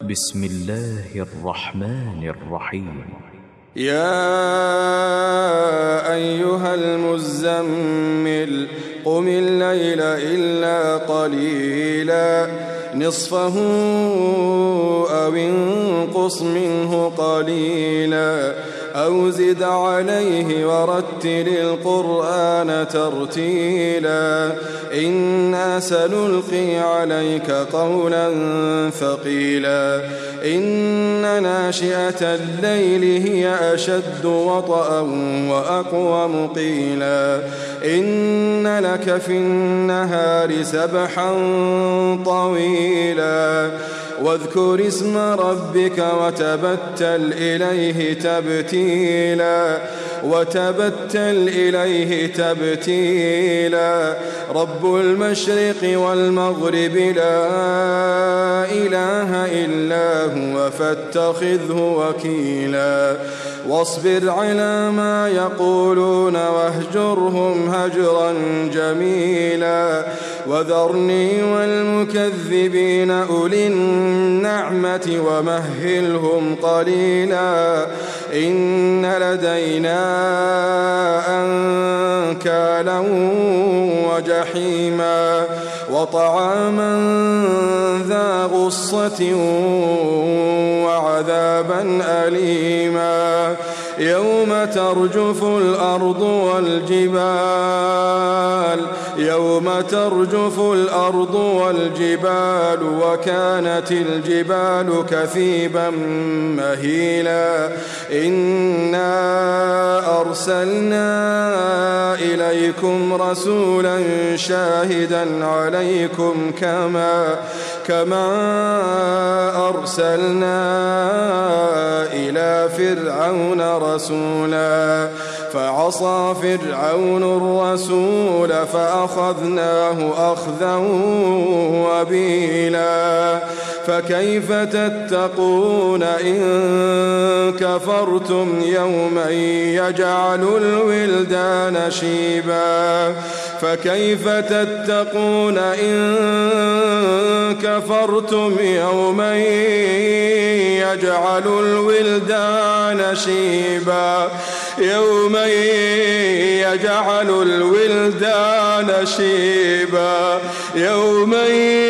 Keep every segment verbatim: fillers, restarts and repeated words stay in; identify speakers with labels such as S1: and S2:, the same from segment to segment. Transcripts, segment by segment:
S1: بسم الله الرحمن الرحيم.
S2: يا أيها المزمل قم الليل إلا قليلا نصفه أو انقص منه قليلا أو زد عليه ورتل القرآن ترتيلا إنا سنلقي عليك قولا ثقيلا إن ناشئة الليل هي أشد وطئا وأقوم قيلا إن لك في النهار سبحا طويلا واذكر اسم ربك وتبتل إليه تبتيلا وتبتل إليه تبتيلا رب المشرق والمغرب لا إله إلا هو فاتخذه وكيلا واصبر على ما يقولون واهجرهم هجرا جميلا وذرني والمكذبين أولي النعمة ومهلهم قليلا إن لدينا أنكالا وجحيما وطعاما ذا غصة وعذابا أليما يوم ترجف الأرض والجبال يوم ترجف الأرض والجبال وكانت الجبال كثيبا مهيلا إنا أرسلنا إليكم رسولا شاهدا عليكم كما كما أرسلنا إلى فرعون رسولا فعصى فرعون الرسول فأخذناه أخذا وبيلا فكيف تتقون إن كفرتم يوما يجعل الولدان شيبا فكيف تتقون إن كفرتم يوما يجعل الولدان شيبا يوما يجعل الولدان شيبا يوما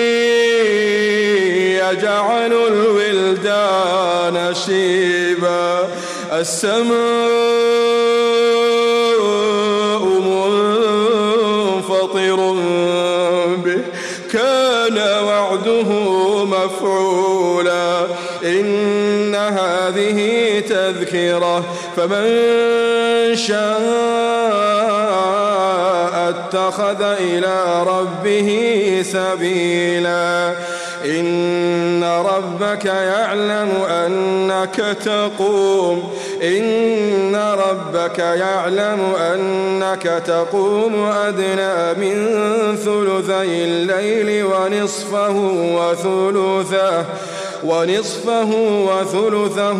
S2: يجعل الولدان شيبا السماء منفطر به كان وعده مفعولا إن هذه تذكرة فمن شاء اتخذ إلى ربه سبيلا إن ربك يعلم أنك تقوم إن ربك يعلم أنك تقوم أدنى من ثلثي الليل ونصفه وثلثه ونصفه وثلثه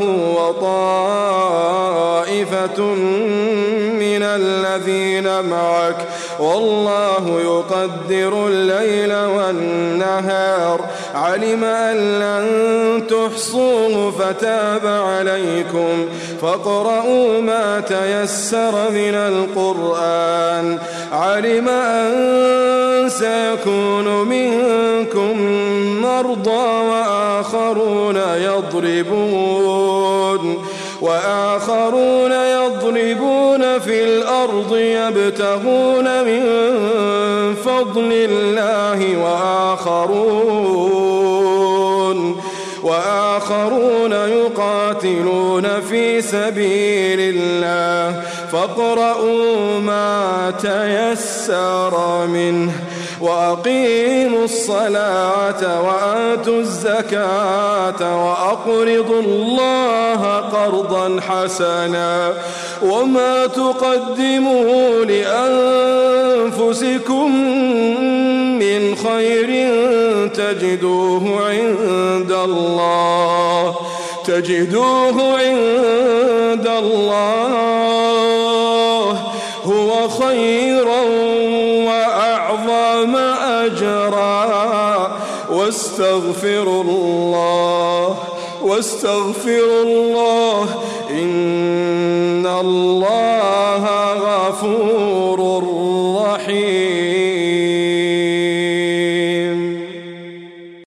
S2: وطائفة من الذين معك والله يقدر الليل والنهار علم أن لن تحصوه فتاب عليكم فاقرؤوا ما تيسر من القرآن علم أن سيكون منكم مرضى وآخرون يضربون وآخرون يضربون في الأرض يبتغون من فضل الله وآخرون وآخرون يقاتلون في سبيل الله فاقرؤوا ما تيسر منه وأقيموا الصلاة وآتوا الزكاة وأقرضوا الله قرضا حسنا وما تقدموا لأنفسكم من خير تجدوه عند الله تجدوه عند الله هو خيرا وأعظم أجرا واستغفروا الله واستغفروا الله إن الله غفور رحيم.